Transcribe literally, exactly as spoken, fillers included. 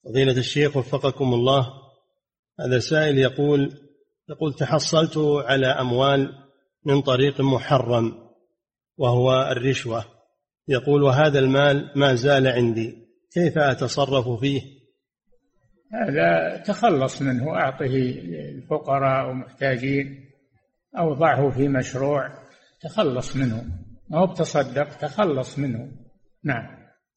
فضيلة الشيخ وفقكم الله، هذا سائل يقول يقول تحصلت على أموال من طريق محرم وهو الرشوة، يقول وهذا المال ما زال عندي، كيف أتصرف فيه؟ هذا تخلص منه، أعطه الفقراء ومحتاجين أو ضعه في مشروع، تخلص منه، ما هو بتصدق، تخلص منه. نعم.